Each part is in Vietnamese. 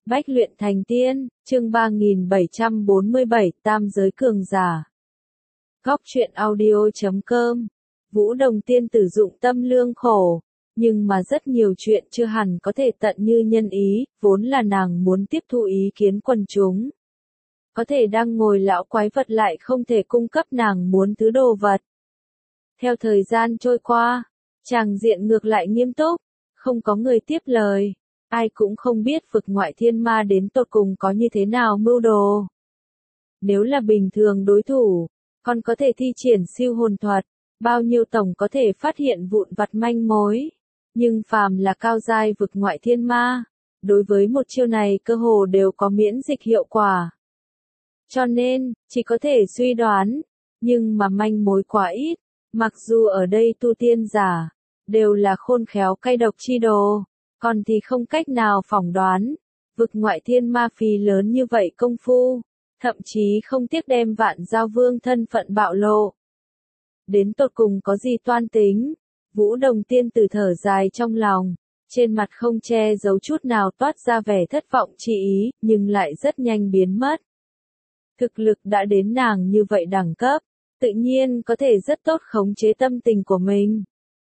Bách luyện thành tiên, chương 3747, tam giới cường giả. Góc truyện audio.com. Vũ Đồng tiên tử dụng tâm lương khổ, nhưng mà rất nhiều chuyện chưa hẳn có thể tận như nhân ý, vốn là nàng muốn tiếp thu ý kiến quần chúng. Có thể đang ngồi lão quái vật lại không thể cung cấp nàng muốn thứ đồ vật. Theo thời gian trôi qua, tràng diện ngược lại nghiêm túc, không có người tiếp lời. Ai cũng không biết vực ngoại thiên ma đến tột cùng có như thế nào mưu đồ. Nếu là bình thường đối thủ, còn có thể thi triển siêu hồn thuật, bao nhiêu tổng có thể phát hiện vụn vặt manh mối. Nhưng phàm là cao giai vực ngoại thiên ma, đối với một chiêu này cơ hồ đều có miễn dịch hiệu quả. Cho nên, chỉ có thể suy đoán, nhưng mà manh mối quá ít, mặc dù ở đây tu tiên giả, đều là khôn khéo cay độc chi đồ. Còn thì không cách nào phỏng đoán, vực ngoại thiên ma phí lớn như vậy công phu, thậm chí không tiếc đem Vạn Giao Vương thân phận bạo lộ. Đến tột cùng có gì toan tính, Vũ Đồng tiên tử thở dài trong lòng, trên mặt không che giấu chút nào toát ra vẻ thất vọng chi ý, nhưng lại rất nhanh biến mất. Thực lực đã đến nàng như vậy đẳng cấp, tự nhiên có thể rất tốt khống chế tâm tình của mình.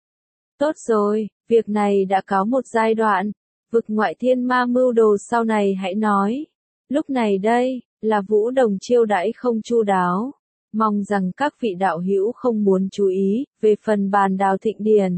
Tốt rồi, việc này đã cáo một giai đoạn, vực ngoại thiên ma mưu đồ sau này hãy nói. Lúc này đây, là Vũ Đồng chiêu đãi không chu đáo, mong rằng các vị đạo hữu không muốn chú ý, về phần bàn đào thịnh điền.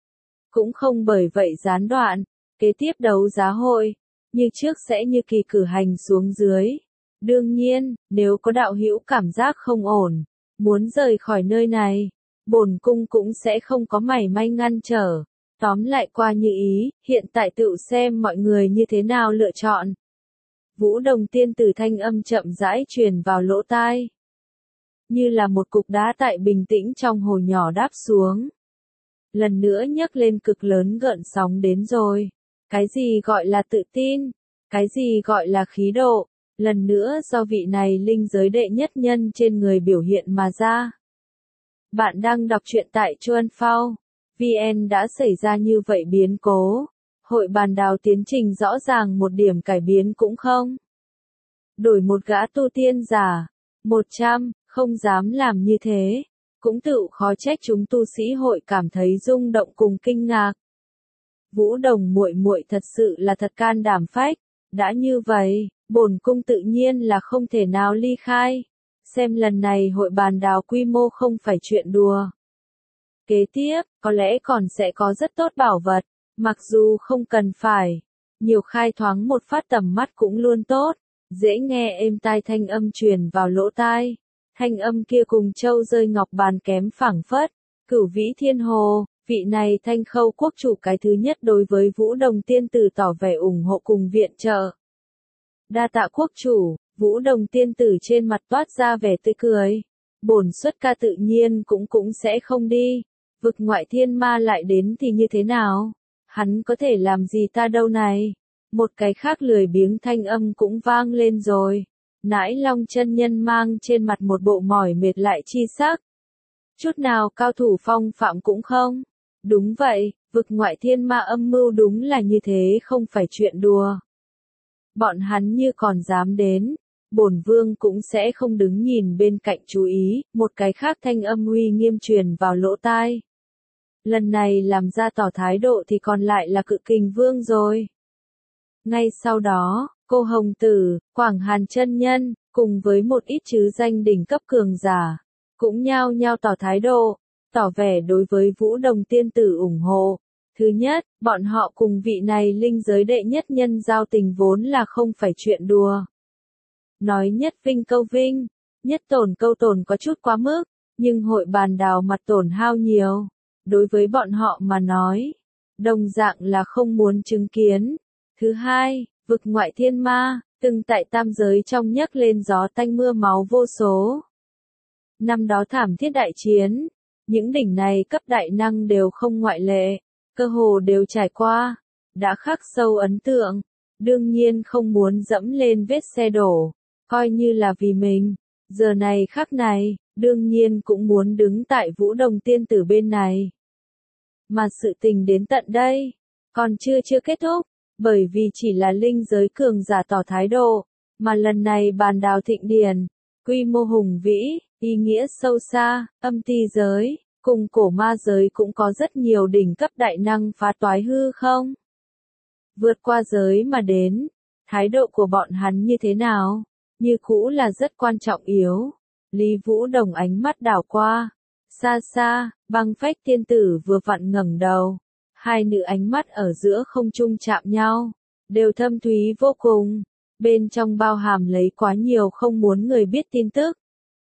Cũng không bởi vậy gián đoạn, kế tiếp đấu giá hội, như trước sẽ như kỳ cử hành xuống dưới. Đương nhiên, nếu có đạo hữu cảm giác không ổn, muốn rời khỏi nơi này, bổn cung cũng sẽ không có mảy may ngăn trở. Tóm lại qua như ý, hiện tại tự xem mọi người như thế nào lựa chọn. Vũ Đồng tiên tử thanh âm chậm rãi truyền vào lỗ tai. Như là một cục đá tại bình tĩnh trong hồ nhỏ đáp xuống. Lần nữa nhấc lên cực lớn gợn sóng đến rồi. Cái gì gọi là tự tin? Cái gì gọi là khí độ? Lần nữa do vị này linh giới đệ nhất nhân trên người biểu hiện mà ra. Bạn đang đọc truyện tại Chuan Phao. VN đã xảy ra như vậy biến cố. Hội bàn đào tiến trình rõ ràng một điểm cải biến cũng không. Đổi một gã tu tiên giả, 100, không dám làm như thế. Cũng tự khó trách chúng tu sĩ hội cảm thấy rung động cùng kinh ngạc. Vũ Đồng muội muội thật sự là thật can đảm phách. Đã như vậy, bổn cung tự nhiên là không thể nào ly khai. Xem lần này hội bàn đào quy mô không phải chuyện đùa. Kế tiếp, có lẽ còn sẽ có rất tốt bảo vật, mặc dù không cần phải. Nhiều khai thoáng một phát tầm mắt cũng luôn tốt, dễ nghe êm tai thanh âm truyền vào lỗ tai. Thanh âm kia cùng châu rơi ngọc bàn kém phảng phất, Cửu Vĩ Thiên Hồ, vị này Thanh Khâu quốc chủ cái thứ nhất đối với Vũ Đồng tiên tử tỏ vẻ ủng hộ cùng viện trợ. Đa tạ quốc chủ, Vũ Đồng tiên tử trên mặt toát ra vẻ tươi cười. Bổn xuất ca tự nhiên cũng sẽ không đi. Vực ngoại thiên ma lại đến thì như thế nào? Hắn có thể làm gì ta đâu này? Một cái khác lười biếng thanh âm cũng vang lên rồi. Nãi Long chân nhân mang trên mặt một bộ mỏi mệt lại chi sắc. Chút nào cao thủ phong phạm cũng không. Đúng vậy, vực ngoại thiên ma âm mưu đúng là như thế không phải chuyện đùa. Bọn hắn như còn dám đến, bổn vương cũng sẽ không đứng nhìn bên cạnh chú ý. Một cái khác thanh âm uy nghiêm truyền vào lỗ tai. Lần này làm ra tỏ thái độ thì còn lại là Cự Kình Vương rồi. Ngay sau đó, cô Hồng Tử, Quảng Hàn chân nhân, cùng với một ít chứ danh đỉnh cấp cường giả, cũng nhao nhao tỏ thái độ, tỏ vẻ đối với Vũ Đồng tiên tử ủng hộ. Thứ nhất, bọn họ cùng vị này linh giới đệ nhất nhân giao tình vốn là không phải chuyện đùa. Nói nhất vinh câu vinh, nhất tổn câu tổn có chút quá mức, nhưng hội bàn đào mặt tổn hao nhiều. Đối với bọn họ mà nói, đồng dạng là không muốn chứng kiến. Thứ hai, vực ngoại thiên ma, từng tại tam giới trong nhấc lên gió tanh mưa máu vô số. Năm đó thảm thiết đại chiến, những đỉnh này cấp đại năng đều không ngoại lệ, cơ hồ đều trải qua, đã khắc sâu ấn tượng, đương nhiên không muốn dẫm lên vết xe đổ, coi như là vì mình, giờ này khắc này, đương nhiên cũng muốn đứng tại Vũ Đồng tiên tử bên này. Mà sự tình đến tận đây, còn chưa kết thúc, Bởi vì chỉ là linh giới cường giả tỏ thái độ, mà lần này bàn đào thịnh điển, quy mô hùng vĩ, ý nghĩa sâu xa, âm ti giới, cùng cổ ma giới cũng có rất nhiều đỉnh cấp đại năng phá toái hư không. Vượt qua giới mà đến, thái độ của bọn hắn như thế nào? Như cũ là rất quan trọng yếu. Lý Vũ Đồng ánh mắt đảo qua. Xa xa, Băng Phách tiên tử vừa vặn ngẩng đầu. Hai nữ ánh mắt ở giữa không trung chạm nhau, đều thâm thúy vô cùng. Bên trong bao hàm lấy quá nhiều không muốn người biết tin tức.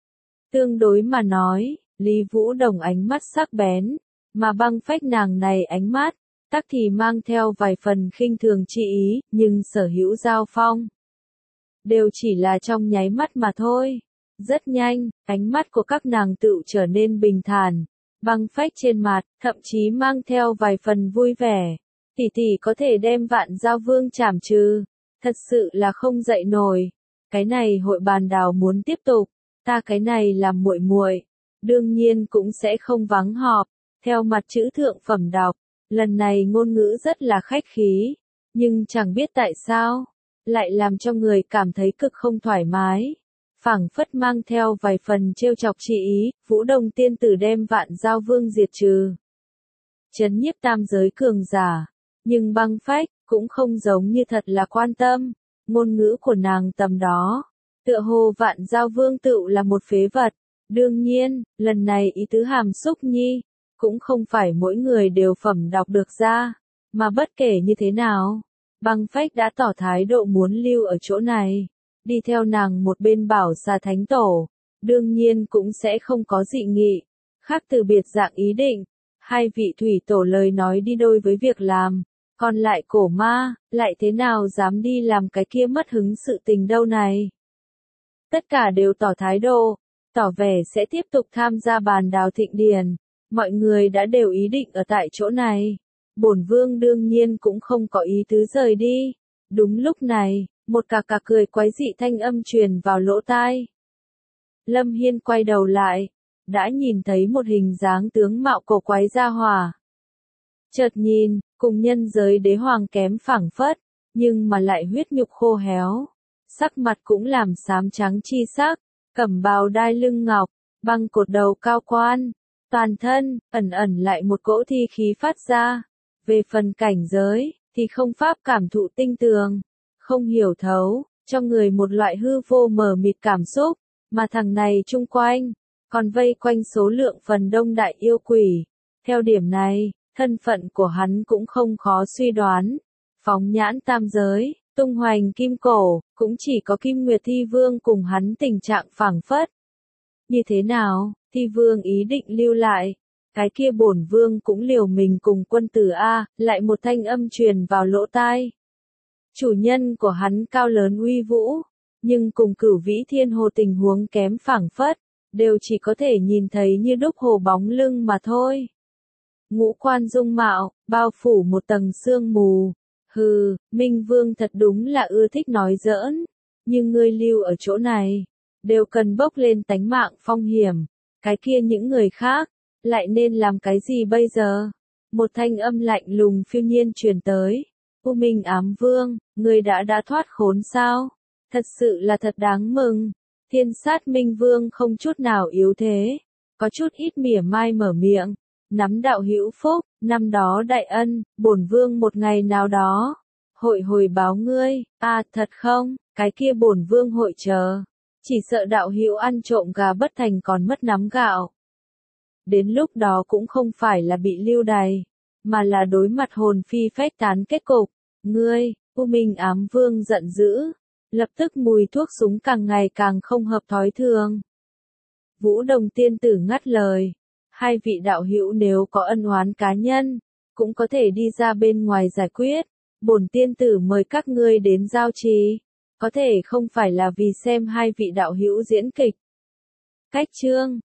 Tương đối mà nói, Lý Vũ Đồng ánh mắt sắc bén, mà Băng Phách nàng này ánh mắt, tắc thì mang theo vài phần khinh thường chi ý, nhưng sở hữu giao phong. Đều chỉ là trong nháy mắt mà thôi. Rất nhanh, ánh mắt của các nàng tự trở nên bình thản. Băng Phách trên mặt, thậm chí mang theo vài phần vui vẻ. Tỷ tỷ có thể đem Vạn Giao Vương trảm trừ. Thật sự là không dậy nổi. Cái này hội bàn đào muốn tiếp tục. Ta cái này làm muội muội, đương nhiên cũng sẽ không vắng họp. Theo mặt chữ thượng phẩm đọc, lần này ngôn ngữ rất là khách khí. Nhưng chẳng biết tại sao, lại làm cho người cảm thấy cực không thoải mái. Phảng phất mang theo vài phần trêu chọc chi ý, Vũ Đồng tiên tử đem Vạn Giao Vương diệt trừ. Chấn nhiếp tam giới cường giả, nhưng Băng Phách cũng không giống như thật là quan tâm, ngôn ngữ của nàng tầm đó, tựa hồ Vạn Giao Vương tựu là một phế vật. Đương nhiên, lần này ý tứ hàm xúc nhi, cũng không phải mỗi người đều phẩm đọc được ra, mà bất kể như thế nào, Băng Phách đã tỏ thái độ muốn lưu ở chỗ này. Đi theo nàng một bên Bảo Xà Thánh Tổ, đương nhiên cũng sẽ không có dị nghị, khác từ biệt dạng ý định. Hai vị thủy tổ lời nói đi đôi với việc làm, còn lại cổ ma, lại thế nào dám đi làm cái kia mất hứng sự tình đâu này. Tất cả đều tỏ thái độ, tỏ vẻ sẽ tiếp tục tham gia bàn đào thịnh điển, mọi người đã đều ý định ở tại chỗ này. Bổn vương đương nhiên cũng không có ý tứ rời đi. Đúng lúc này, một cà cười quái dị thanh âm truyền vào lỗ tai. Lâm Hiên quay đầu lại, đã nhìn thấy một hình dáng tướng mạo cổ quái gia hỏa. Chợt nhìn, cùng nhân giới đế hoàng kém phảng phất, nhưng mà lại huyết nhục khô héo. Sắc mặt cũng làm xám trắng chi sắc, cẩm bào đai lưng ngọc, băng cột đầu cao quan, toàn thân, ẩn ẩn lại một cỗ thi khí phát ra. Về phần cảnh giới, thì không pháp cảm thụ tinh tường, không hiểu thấu, cho người một loại hư vô mờ mịt cảm xúc, mà thằng này chung quanh, còn vây quanh số lượng phần đông đại yêu quỷ. Theo điểm này, thân phận của hắn cũng không khó suy đoán. Phóng nhãn tam giới, tung hoành kim cổ, cũng chỉ có Kim Nguyệt Thi Vương cùng hắn tình trạng phảng phất. Như thế nào, Thi Vương ý định lưu lại, cái kia bổn vương cũng liều mình cùng quân tử A, lại một thanh âm truyền vào lỗ tai. Chủ nhân của hắn cao lớn uy vũ, nhưng cùng Cửu Vĩ Thiên Hồ tình huống kém phảng phất, đều chỉ có thể nhìn thấy như đúc hồ bóng lưng mà thôi. Ngũ quan dung mạo, bao phủ một tầng sương mù. Hừ, Minh Vương thật đúng là ưa thích nói giỡn, nhưng ngươi lưu ở chỗ này, đều cần bốc lên tánh mạng phong hiểm, cái kia những người khác, lại nên làm cái gì bây giờ? Một thanh âm lạnh lùng phiêu nhiên truyền tới. U Minh Ám Vương, ngươi đã thoát khốn sao? Thật sự là thật đáng mừng. Thiên Sát Minh Vương không chút nào yếu thế, có chút ít mỉa mai mở miệng. Nắm đạo hữu phúc, năm đó đại ân, bổn vương một ngày nào đó, hội hồi báo ngươi. À, thật không? Cái kia bổn vương hội chờ. Chỉ sợ đạo hữu ăn trộm gà bất thành còn mất nắm gạo. Đến lúc đó cũng không phải là bị lưu đày, mà là đối mặt hồn phi phách tán kết cục. Ngươi, U Minh Ám Vương giận dữ, lập tức mùi thuốc súng càng ngày càng không hợp thói thường. Vũ Đồng tiên tử ngắt lời, hai vị đạo hữu nếu có ân oán cá nhân, cũng có thể đi ra bên ngoài giải quyết. Bổn tiên tử mời các ngươi đến giao trì, có thể không phải là vì xem hai vị đạo hữu diễn kịch. Cách chương